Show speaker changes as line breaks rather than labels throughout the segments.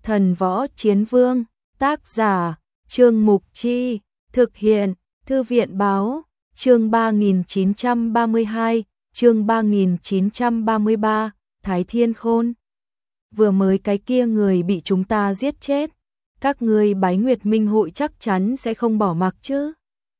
Thần Võ Chiến Vương, tác giả, Trương Mục Chi, thực hiện, Thư viện Báo, chương 3932, chương 3933, Thái Thiên Khôn. Vừa mới cái kia người bị chúng ta giết chết, các ngươi Bái Nguyệt Minh hội chắc chắn sẽ không bỏ mặc chứ?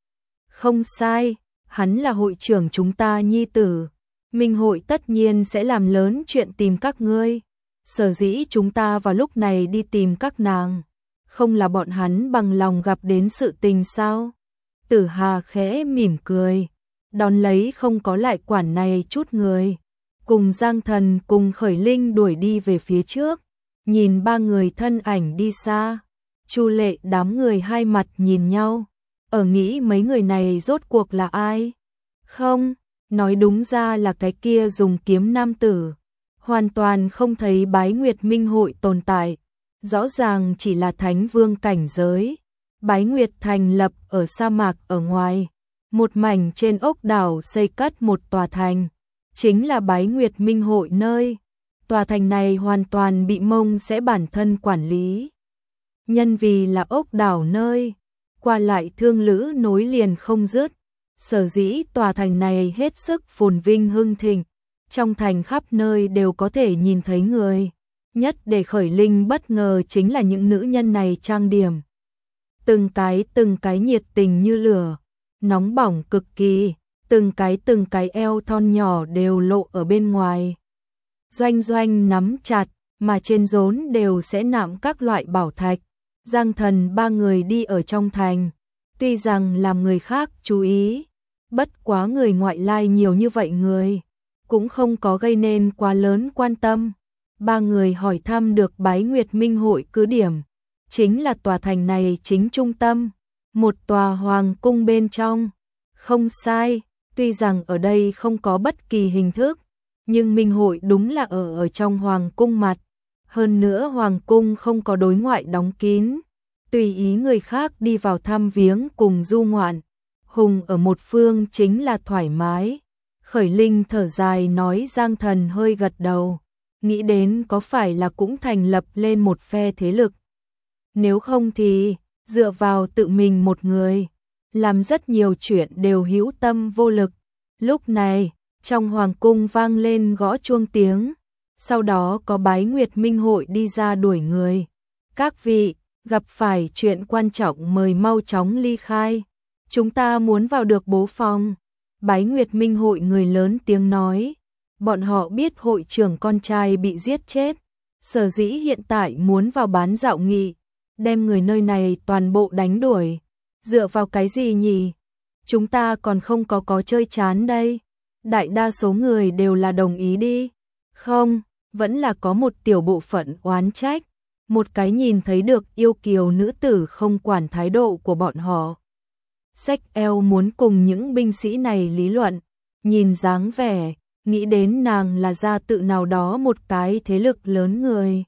Không sai, hắn là hội trưởng chúng ta nhi tử, Minh hội tất nhiên sẽ làm lớn chuyện tìm các ngươi. Sở dĩ chúng ta vào lúc này đi tìm các nàng, không là bọn hắn bằng lòng gặp đến sự tình sao? Tử Hà khẽ mỉm cười, đón lấy không có lại quản này chút người. Cùng Giang Thần cùng Khởi Linh đuổi đi về phía trước, nhìn ba người thân ảnh đi xa. Chu Lệ đám người hai mặt nhìn nhau, ở nghĩ mấy người này rốt cuộc là ai? Không, nói đúng ra là cái kia dùng kiếm nam tử. Hoàn toàn không thấy Bái Nguyệt Minh hội tồn tại, rõ ràng chỉ là thánh vương cảnh giới. Bái Nguyệt thành lập ở sa mạc ở ngoài, một mảnh trên ốc đảo xây cất một tòa thành, chính là Bái Nguyệt Minh hội nơi. Tòa thành này hoàn toàn bị Mông sẽ bản thân quản lý. Nhân vì là ốc đảo nơi, qua lại thương lữ nối liền không dứt, sở dĩ tòa thành này hết sức phồn vinh hưng thịnh. Trong thành khắp nơi đều có thể nhìn thấy người. Nhất để Khởi Linh bất ngờ chính là những nữ nhân này trang điểm. Từng cái nhiệt tình như lửa, nóng bỏng cực kỳ, từng cái eo thon nhỏ đều lộ ở bên ngoài. Doanh doanh nắm chặt, mà trên rốn đều sẽ nạm các loại bảo thạch. Giang Thần ba người đi ở trong thành, tuy rằng làm người khác chú ý, bất quá người ngoại lai nhiều như vậy người, cũng không có gây nên quá lớn quan tâm. Ba người hỏi thăm được Bái Nguyệt Minh hội cứ điểm, chính là tòa thành này chính trung tâm, một tòa hoàng cung bên trong. Không sai, tuy rằng ở đây không có bất kỳ hình thức, nhưng Minh hội đúng là ở trong hoàng cung mặt. Hơn nữa hoàng cung không có đối ngoại đóng kín, tùy ý người khác đi vào thăm viếng cùng du ngoạn. Hùng ở một phương chính là thoải mái. Khởi Linh thở dài nói. Giang Thần hơi gật đầu, nghĩ đến có phải là cũng thành lập lên một phe thế lực. Nếu không thì, dựa vào tự mình một người, làm rất nhiều chuyện đều hữu tâm vô lực. Lúc này, trong hoàng cung vang lên gõ chuông tiếng, sau đó có Bái Nguyệt Minh hội đi ra đuổi người. Các vị, gặp phải chuyện quan trọng mời mau chóng ly khai, chúng ta muốn vào được bố phòng. Bái Nguyệt Minh hội người lớn tiếng nói, bọn họ biết hội trưởng con trai bị giết chết, sở dĩ hiện tại muốn vào bán dạo nghị, đem người nơi này toàn bộ đánh đuổi. Dựa vào cái gì nhỉ? Chúng ta còn không có chơi chán đây. Đại đa số người đều là đồng ý đi. Không, vẫn là có một tiểu bộ phận oán trách, một cái nhìn thấy được yêu kiều nữ tử không quản thái độ của bọn họ. Xách eo muốn cùng những binh sĩ này lý luận, nhìn dáng vẻ, nghĩ đến nàng là gia tự nào đó một cái thế lực lớn người.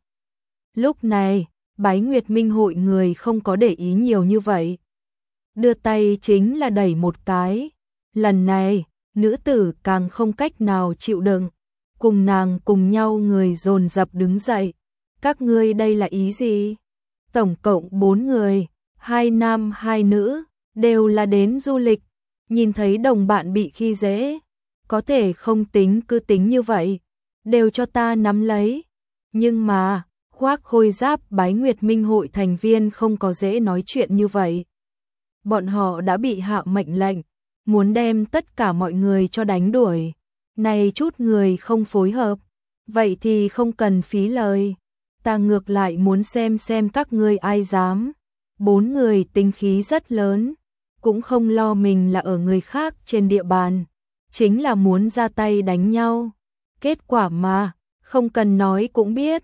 Lúc này, Bái Nguyệt Minh hội người không có để ý nhiều như vậy. Đưa tay chính là đẩy một cái. Lần này, nữ tử càng không cách nào chịu đựng. Cùng nàng cùng nhau người dồn dập đứng dậy. Các ngươi đây là ý gì? Tổng cộng 4 người, 2 nam 2 nữ. Đều là đến du lịch, nhìn thấy đồng bạn bị khi dễ, có thể không tính cứ tính như vậy, đều cho ta nắm lấy. Nhưng mà, khoác khôi giáp Bái Nguyệt Minh hội thành viên không có dễ nói chuyện như vậy. Bọn họ đã bị hạ mệnh lệnh, muốn đem tất cả mọi người cho đánh đuổi. Này chút người không phối hợp, vậy thì không cần phí lời. Ta ngược lại muốn xem các ngươi ai dám. 4 người tính khí rất lớn, cũng không lo mình là ở người khác trên địa bàn, chính là muốn ra tay đánh nhau. Kết quả mà, không cần nói cũng biết,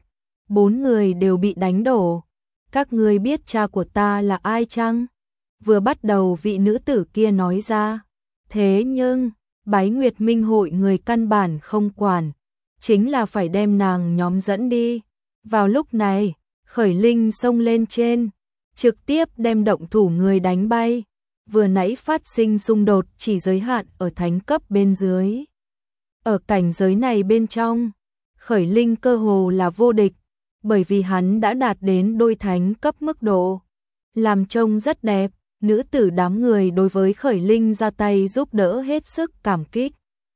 4 người đều bị đánh đổ. Các ngươi biết cha của ta là ai chăng? Vừa bắt đầu vị nữ tử kia nói ra. Thế nhưng, Bái Nguyệt Minh hội người căn bản không quản, chính là phải đem nàng nhóm dẫn đi. Vào lúc này, Khởi Linh xông lên trên, trực tiếp đem động thủ người đánh bay. Vừa nãy phát sinh xung đột chỉ giới hạn ở thánh cấp bên dưới. Ở cảnh giới này bên trong, Khởi Linh cơ hồ là vô địch, bởi vì hắn đã đạt đến đôi thánh cấp mức độ, làm trông rất đẹp. Nữ tử đám người đối với Khởi Linh ra tay giúp đỡ hết sức cảm kích.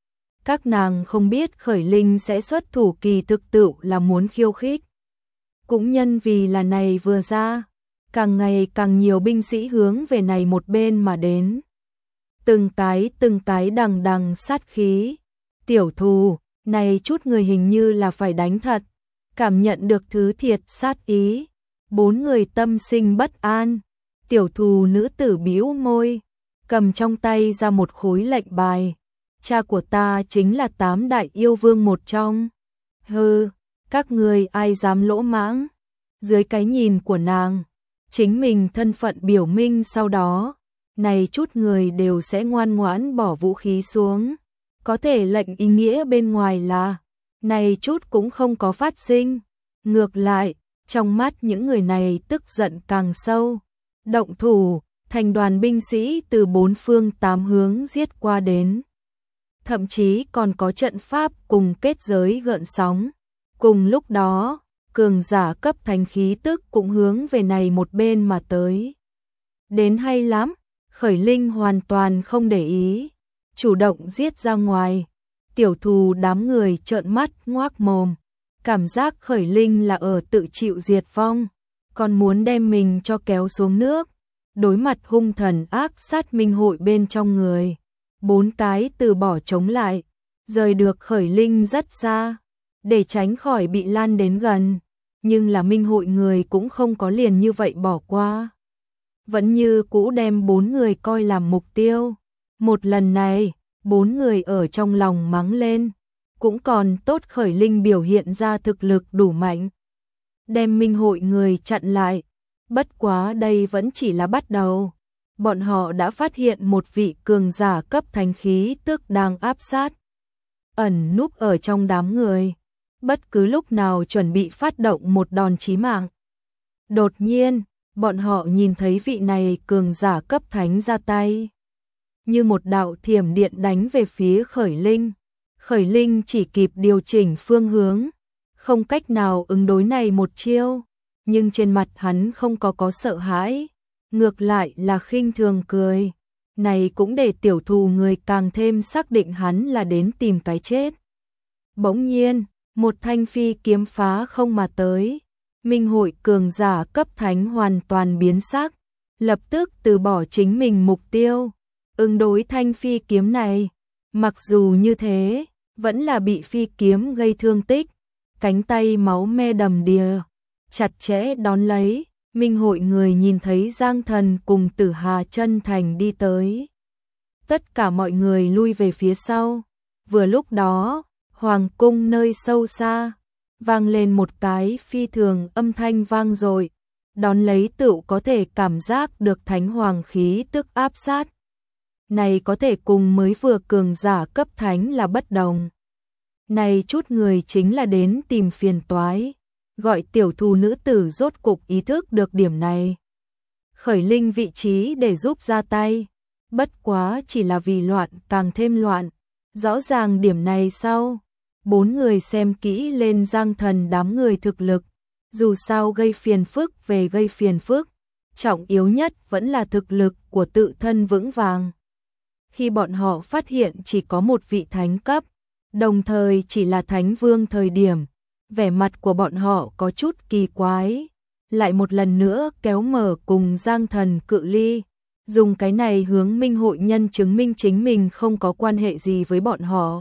Các nàng không biết Khởi Linh sẽ xuất thủ, kỳ thực tự là muốn khiêu khích. Cũng nhân vì là này vừa ra, càng ngày càng nhiều binh sĩ hướng về này một bên mà đến. Từng cái đằng đằng sát khí. Tiểu thù, này chút người hình như là phải đánh thật. Cảm nhận được thứ thiệt sát ý. 4 người tâm sinh bất an. Tiểu thù nữ tử bĩu môi, cầm trong tay ra một khối lệnh bài. Cha của ta chính là 8 đại yêu vương một trong. Hừ, các người ai dám lỗ mãng. Dưới cái nhìn của nàng, chính mình thân phận biểu minh, sau đó này chút người đều sẽ ngoan ngoãn bỏ vũ khí xuống. Có thể lệnh ý nghĩa bên ngoài là này chút cũng không có phát sinh. Ngược lại, trong mắt những người này tức giận càng sâu. Động thủ, thành đoàn binh sĩ từ 4 phương 8 hướng giết qua đến. Thậm chí còn có trận pháp cùng kết giới gợn sóng. Cùng lúc đó, cường giả cấp thánh khí tức cũng hướng về này một bên mà tới. Đến hay lắm, Khởi Linh hoàn toàn không để ý, chủ động giết ra ngoài. Tiểu thù đám người trợn mắt ngoác mồm, cảm giác Khởi Linh là ở tự chịu diệt vong, còn muốn đem mình cho kéo xuống nước. Đối mặt hung thần ác sát minh hội bên trong người, 4 cái từ bỏ chống lại, rời được Khởi Linh rất xa, để tránh khỏi bị lan đến gần. Nhưng là minh hội người cũng không có liền như vậy bỏ qua, vẫn như cũ đem 4 người coi làm mục tiêu. Một lần này, 4 người ở trong lòng mắng lên, cũng còn tốt Khởi Linh biểu hiện ra thực lực đủ mạnh, đem minh hội người chặn lại. Bất quá đây vẫn chỉ là bắt đầu. Bọn họ đã phát hiện một vị cường giả cấp thánh khí tức đang áp sát, ẩn núp ở trong đám người, bất cứ lúc nào chuẩn bị phát động một đòn chí mạng. Đột nhiên, bọn họ nhìn thấy vị này cường giả cấp thánh ra tay, như một đạo thiểm điện đánh về phía Khởi Linh. Khởi Linh chỉ kịp điều chỉnh phương hướng, không cách nào ứng đối này một chiêu, nhưng trên mặt hắn không có sợ hãi, ngược lại là khinh thường cười. Này cũng để tiểu thù người càng thêm xác định hắn là đến tìm cái chết. Bỗng nhiên, một thanh phi kiếm phá không mà tới. Minh hội cường giả cấp thánh hoàn toàn biến sắc, lập tức từ bỏ chính mình mục tiêu, ứng đối thanh phi kiếm này. Mặc dù như thế, vẫn là bị phi kiếm gây thương tích, cánh tay máu me đầm đìa, chặt chẽ đón lấy. Minh hội người nhìn thấy Giang Thần cùng Tử Hà chân thành đi tới, tất cả mọi người lui về phía sau. Vừa lúc đó, hoàng cung nơi sâu xa vang lên một cái phi thường âm thanh vang dội, đón lấy tựu có thể cảm giác được thánh hoàng khí tức áp sát. Này có thể cùng mới vừa cường giả cấp thánh là bất đồng. Này chút người chính là đến tìm phiền toái. Gọi tiểu thù nữ tử rốt cục ý thức được điểm này. Khởi Linh vị trí để giúp ra tay, bất quá chỉ là vì loạn càng thêm loạn. Rõ ràng điểm này sau, 4 người xem kỹ lên Giang Thần đám người thực lực. Dù sao gây phiền phức về gây phiền phức, trọng yếu nhất vẫn là thực lực của tự thân vững vàng. Khi bọn họ phát hiện chỉ có một vị thánh cấp, đồng thời chỉ là thánh vương thời điểm, vẻ mặt của bọn họ có chút kỳ quái, lại một lần nữa kéo mở cùng Giang Thần cự ly, dùng cái này hướng minh hội nhân chứng minh chính mình không có quan hệ gì với bọn họ,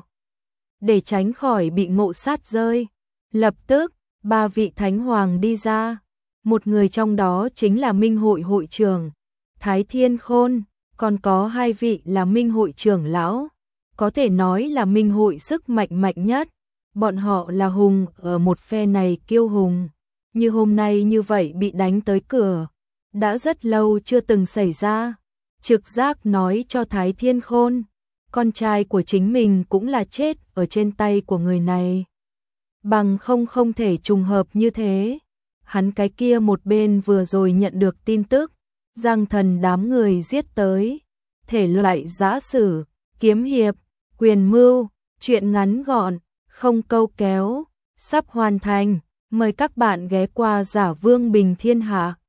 để tránh khỏi bị ngộ sát rơi. Lập tức, 3 vị thánh hoàng đi ra, một người trong đó chính là minh hội hội trưởng Thái Thiên Khôn, còn có 2 vị là minh hội trưởng lão, có thể nói là minh hội sức mạnh nhất. Bọn họ là hùng ở một phe này kiêu hùng, như hôm nay như vậy bị đánh tới cửa, đã rất lâu chưa từng xảy ra. Trực giác nói cho Thái Thiên Khôn, con trai của chính mình cũng là chết ở trên tay của người này. Bằng không thể trùng hợp như thế. Hắn cái kia một bên vừa rồi nhận được tin tức, Giang Thần đám người giết tới, thể loại giã sử, kiếm hiệp, quyền mưu, chuyện ngắn gọn, không câu kéo, sắp hoàn thành. Mời các bạn ghé qua Giả Vương Bình Thiên Hạ.